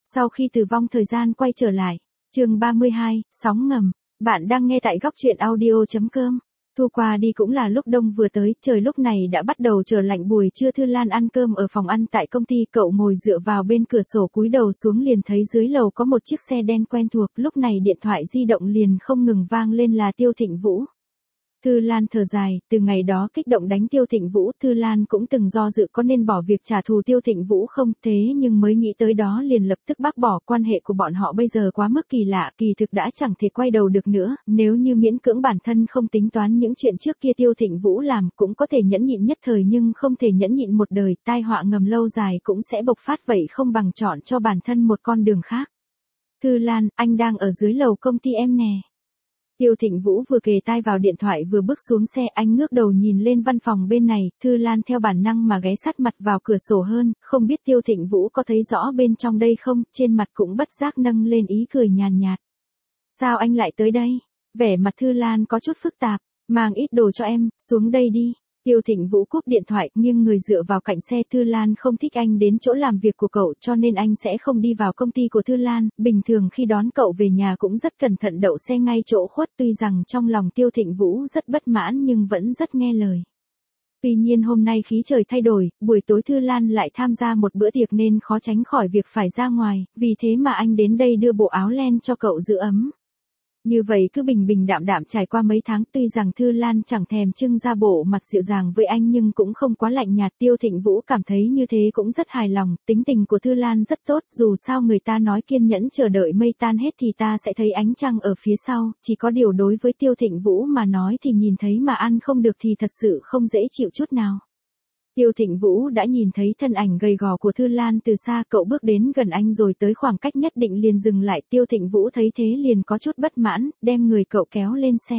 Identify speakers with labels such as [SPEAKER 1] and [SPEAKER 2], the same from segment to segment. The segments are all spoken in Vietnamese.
[SPEAKER 1] Sau khi tử vong thời gian quay trở lại. Chương 32, sóng ngầm. Bạn đang nghe tại góc truyện audio.com. Thu qua đi cũng là lúc đông vừa tới, trời lúc này đã bắt đầu trở lạnh. Buổi trưa Thư Lan ăn cơm ở phòng ăn tại công ty, cậu ngồi dựa vào bên cửa sổ cúi đầu xuống liền thấy dưới lầu có một chiếc xe đen quen thuộc, lúc này điện thoại di động liền không ngừng vang lên là Tiêu Thịnh Vũ. Thư Lan thở dài, từ ngày đó kích động đánh Tiêu Thịnh Vũ, Thư Lan cũng từng do dự có nên bỏ việc trả thù Tiêu Thịnh Vũ không, thế nhưng mới nghĩ tới đó liền lập tức bác bỏ. Quan hệ của bọn họ bây giờ quá mức kỳ lạ, kỳ thực đã chẳng thể quay đầu được nữa, nếu như miễn cưỡng bản thân không tính toán những chuyện trước kia Tiêu Thịnh Vũ làm, cũng có thể nhẫn nhịn nhất thời nhưng không thể nhẫn nhịn một đời, tai họa ngầm lâu dài cũng sẽ bộc phát, vậy không bằng chọn cho bản thân một con đường khác. Thư Lan, anh đang ở dưới lầu công ty em nè. Tiêu Thịnh Vũ vừa kề tai vào điện thoại vừa bước xuống xe, anh ngước đầu nhìn lên văn phòng bên này, Thư Lan theo bản năng mà ghé sát mặt vào cửa sổ hơn, không biết Tiêu Thịnh Vũ có thấy rõ bên trong đây không, trên mặt cũng bất giác nâng lên ý cười nhàn nhạt. Sao anh lại tới đây? Vẻ mặt Thư Lan có chút phức tạp, mang ít đồ cho em, xuống đây đi. Tiêu Thịnh Vũ cúp điện thoại, nghiêng người dựa vào cạnh xe. Thư Lan không thích anh đến chỗ làm việc của cậu cho nên anh sẽ không đi vào công ty của Thư Lan, bình thường khi đón cậu về nhà cũng rất cẩn thận đậu xe ngay chỗ khuất, tuy rằng trong lòng Tiêu Thịnh Vũ rất bất mãn nhưng vẫn rất nghe lời. Tuy nhiên hôm nay khí trời thay đổi, buổi tối Thư Lan lại tham gia một bữa tiệc nên khó tránh khỏi việc phải ra ngoài, vì thế mà anh đến đây đưa bộ áo len cho cậu giữ ấm. Như vậy cứ bình bình đạm đạm trải qua mấy tháng, tuy rằng Thư Lan chẳng thèm trưng ra bộ mặt dịu dàng với anh nhưng cũng không quá lạnh nhạt. Tiêu Thịnh Vũ cảm thấy như thế cũng rất hài lòng, tính tình của Thư Lan rất tốt, dù sao người ta nói kiên nhẫn chờ đợi mây tan hết thì ta sẽ thấy ánh trăng ở phía sau, chỉ có điều đối với Tiêu Thịnh Vũ mà nói thì nhìn thấy mà ăn không được thì thật sự không dễ chịu chút nào. Tiêu Thịnh Vũ đã nhìn thấy thân ảnh gầy gò của Thư Lan từ xa, cậu bước đến gần anh rồi tới khoảng cách nhất định liền dừng lại. Tiêu Thịnh Vũ thấy thế liền có chút bất mãn, đem người cậu kéo lên xe.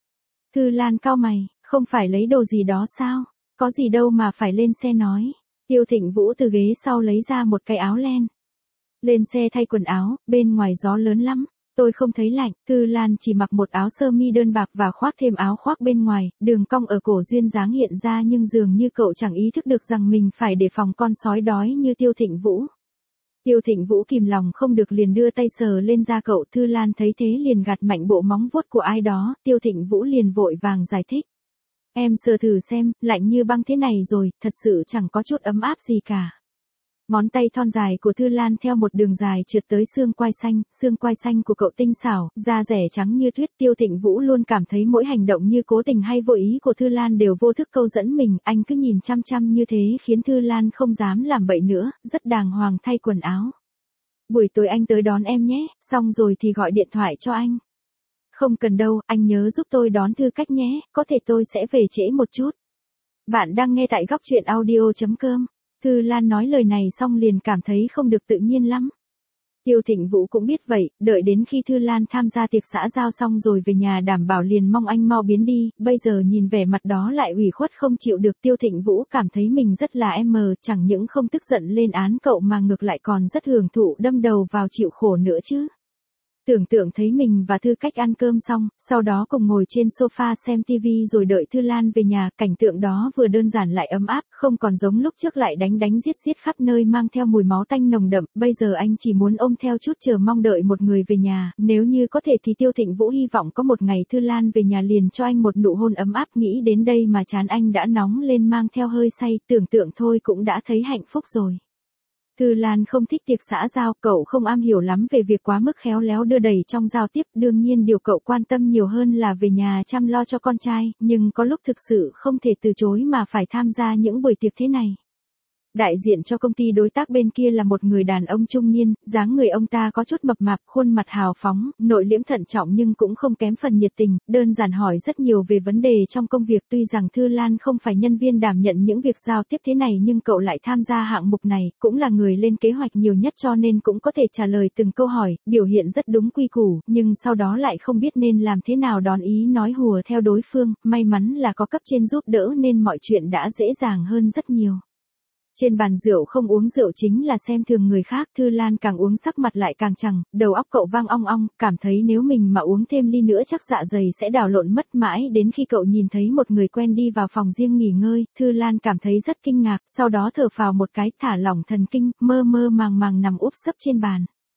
[SPEAKER 1] Thư Lan cau mày, không phải lấy đồ gì đó sao? Có gì đâu mà phải lên xe nói. Tiêu Thịnh Vũ từ ghế sau lấy ra một cái áo len. Lên xe thay quần áo, bên ngoài gió lớn lắm. Tôi không thấy lạnh. Thư Lan chỉ mặc một áo sơ mi đơn bạc và khoác thêm áo khoác bên ngoài, đường cong ở cổ duyên dáng hiện ra nhưng dường như cậu chẳng ý thức được rằng mình phải đề phòng con sói đói như Tiêu Thịnh Vũ. Tiêu Thịnh Vũ kìm lòng không được liền đưa tay sờ lên da cậu, Thư Lan thấy thế liền gạt mạnh bộ móng vuốt của ai đó, Tiêu Thịnh Vũ liền vội vàng giải thích. Em sờ thử xem, lạnh như băng thế này rồi, thật sự chẳng có chút ấm áp gì cả. Ngón tay thon dài của Thư Lan theo một đường dài trượt tới xương quai xanh của cậu tinh xảo, da rẻ trắng như tuyết. Tiêu Thịnh Vũ luôn cảm thấy mỗi hành động như cố tình hay vô ý của Thư Lan đều vô thức câu dẫn mình, anh cứ nhìn chăm chăm như thế khiến Thư Lan không dám làm bậy nữa, rất đàng hoàng thay quần áo. Buổi tối anh tới đón em nhé, xong rồi thì gọi điện thoại cho anh. Không cần đâu, anh nhớ giúp tôi đón Thư Cách nhé, có thể tôi sẽ về trễ một chút. Bạn đang nghe tại góc truyện audio.com. Thư Lan nói lời này xong liền cảm thấy không được tự nhiên lắm. Tiêu Thịnh Vũ cũng biết vậy, đợi đến khi Thư Lan tham gia tiệc xã giao xong rồi về nhà đảm bảo liền mong anh mau biến đi, bây giờ nhìn vẻ mặt đó lại ủy khuất không chịu được. Tiêu Thịnh Vũ cảm thấy mình rất là chẳng những không tức giận lên án cậu mà ngược lại còn rất hưởng thụ đâm đầu vào chịu khổ nữa chứ. Tưởng tượng thấy mình và Thư Cách ăn cơm xong, sau đó cùng ngồi trên sofa xem TV rồi đợi Thư Lan về nhà, cảnh tượng đó vừa đơn giản lại ấm áp, không còn giống lúc trước lại đánh đánh giết giết khắp nơi mang theo mùi máu tanh nồng đậm, bây giờ anh chỉ muốn ôm theo chút chờ mong đợi một người về nhà, nếu như có thể thì Tiêu Thịnh Vũ hy vọng có một ngày Thư Lan về nhà liền cho anh một nụ hôn ấm áp, nghĩ đến đây mà trán anh đã nóng lên mang theo hơi say, tưởng tượng thôi cũng đã thấy hạnh phúc rồi. Thư Lan không thích tiệc xã giao, cậu không am hiểu lắm về việc quá mức khéo léo đưa đẩy trong giao tiếp, đương nhiên điều cậu quan tâm nhiều hơn là về nhà chăm lo cho con trai, nhưng có lúc thực sự không thể từ chối mà phải tham gia những buổi tiệc thế này. Đại diện cho công ty đối tác bên kia là một người đàn ông trung niên, dáng người ông ta có chút mập mạp, khuôn mặt hào phóng, nội liễm thận trọng nhưng cũng không kém phần nhiệt tình, đơn giản hỏi rất nhiều về vấn đề trong công việc. Tuy rằng Thư Lan không phải nhân viên đảm nhận những việc giao tiếp thế này nhưng cậu lại tham gia hạng mục này, cũng là người lên kế hoạch nhiều nhất cho nên cũng có thể trả lời từng câu hỏi, biểu hiện rất đúng quy củ, nhưng sau đó lại không biết nên làm thế nào đón ý nói hùa theo đối phương, may mắn là có cấp trên giúp đỡ nên mọi chuyện đã dễ dàng hơn rất nhiều. Trên bàn rượu không uống rượu chính là xem thường người khác, Thư Lan càng uống sắc mặt lại càng trằng, đầu óc cậu vang ong ong, cảm thấy nếu mình mà uống thêm ly nữa chắc dạ dày sẽ đảo lộn mất. Mãi đến khi cậu nhìn thấy một người quen đi vào phòng riêng nghỉ ngơi, Thư Lan cảm thấy rất kinh ngạc, sau đó thở phào một cái, thả lỏng thần kinh, mơ mơ màng màng nằm úp sấp trên bàn.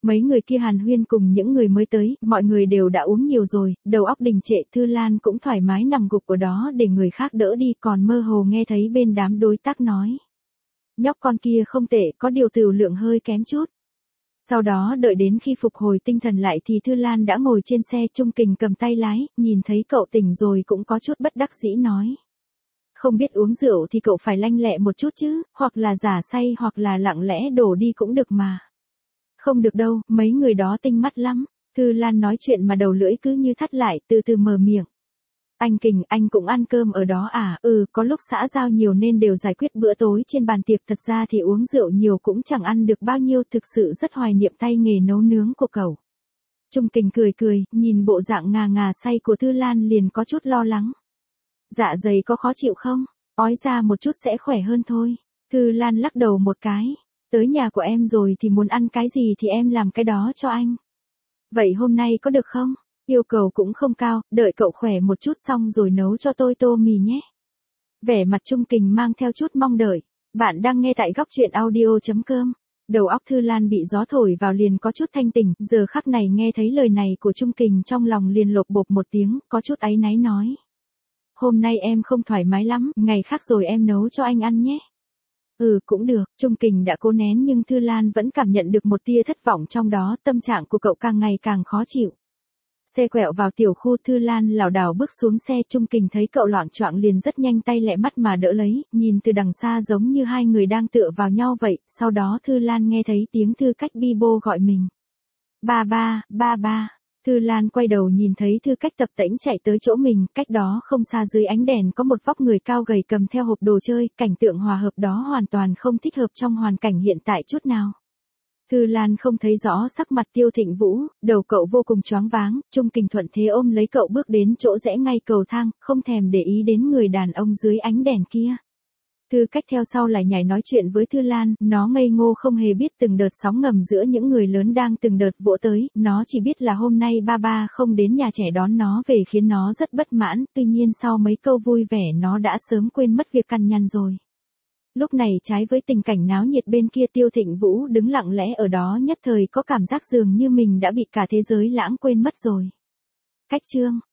[SPEAKER 1] Mấy người kia hàn huyên cùng những người mới tới, mọi người đều đã uống nhiều rồi, đầu óc đình trệ. Thư Lan cũng thoải mái nằm gục ở đó để người khác đỡ đi, còn mơ hồ nghe thấy bên đám đối tác nói. Nhóc con kia không tệ, có điều tửu lượng hơi kém chút. Sau đó đợi đến khi phục hồi tinh thần lại thì Thư Lan đã ngồi trên xe, Trung Kình cầm tay lái, nhìn thấy cậu tỉnh rồi cũng có chút bất đắc dĩ nói. Không biết uống rượu thì cậu phải lanh lẹ một chút chứ, hoặc là giả say hoặc là lặng lẽ đổ đi cũng được mà. Không được đâu, mấy người đó tinh mắt lắm. Thư Lan nói chuyện mà đầu lưỡi cứ như thắt lại, từ từ mở miệng. Anh Kình, anh cũng ăn cơm ở đó à? Có lúc xã giao nhiều nên đều giải quyết bữa tối trên bàn tiệc, thật ra thì uống rượu nhiều cũng chẳng ăn được bao nhiêu, thực sự rất hoài niệm tay nghề nấu nướng của cậu. Trung Kình cười cười, nhìn bộ dạng ngà ngà say của Thư Lan liền có chút lo lắng. Dạ dày có khó chịu không? Ói ra một chút sẽ khỏe hơn thôi. Thư Lan lắc đầu một cái. Tới nhà của em rồi thì muốn ăn cái gì thì em làm cái đó cho anh. Vậy hôm nay có được không? Yêu cầu cũng không cao, đợi cậu khỏe một chút xong rồi nấu cho tôi tô mì nhé. Vẻ mặt Trung Kình mang theo chút mong đợi. Bạn đang nghe tại góc truyện audio.com. Đầu óc Thư Lan bị gió thổi vào liền có chút thanh tỉnh, giờ khắc này nghe thấy lời này của Trung Kình trong lòng liền lột bột một tiếng, có chút áy náy nói. Hôm nay em không thoải mái lắm, ngày khác rồi em nấu cho anh ăn nhé. Cũng được, Trung Kình đã cố nén nhưng Thư Lan vẫn cảm nhận được một tia thất vọng trong đó, tâm trạng của cậu càng ngày càng khó chịu. Xe quẹo vào tiểu khu, Thư Lan lảo đảo bước xuống xe, Trung Kình thấy cậu loạng choạng liền rất nhanh tay lẹ mắt mà đỡ lấy, nhìn từ đằng xa giống như hai người đang tựa vào nhau vậy, sau đó Thư Lan nghe thấy tiếng Thư Cách bi bô gọi mình. Ba ba. Thư Lan quay đầu nhìn thấy Thư Cách tập tễnh chạy tới chỗ mình, cách đó không xa dưới ánh đèn có một vóc người cao gầy cầm theo hộp đồ chơi, cảnh tượng hòa hợp đó hoàn toàn không thích hợp trong hoàn cảnh hiện tại chút nào. Thư Lan không thấy rõ sắc mặt Tiêu Thịnh Vũ, đầu cậu vô cùng choáng váng, Trung Kình thuận thế ôm lấy cậu bước đến chỗ rẽ ngay cầu thang, không thèm để ý đến người đàn ông dưới ánh đèn kia. Thư Cách theo sau lại nhảy nói chuyện với Thư Lan, nó ngây ngô không hề biết từng đợt sóng ngầm giữa những người lớn đang từng đợt vỗ tới, nó chỉ biết là hôm nay ba không đến nhà trẻ đón nó về khiến nó rất bất mãn, tuy nhiên sau mấy câu vui vẻ nó đã sớm quên mất việc căn nhằn rồi. Lúc này trái với tình cảnh náo nhiệt bên kia, Tiêu Thịnh Vũ đứng lặng lẽ ở đó, nhất thời có cảm giác dường như mình đã bị cả thế giới lãng quên mất rồi. Cách chương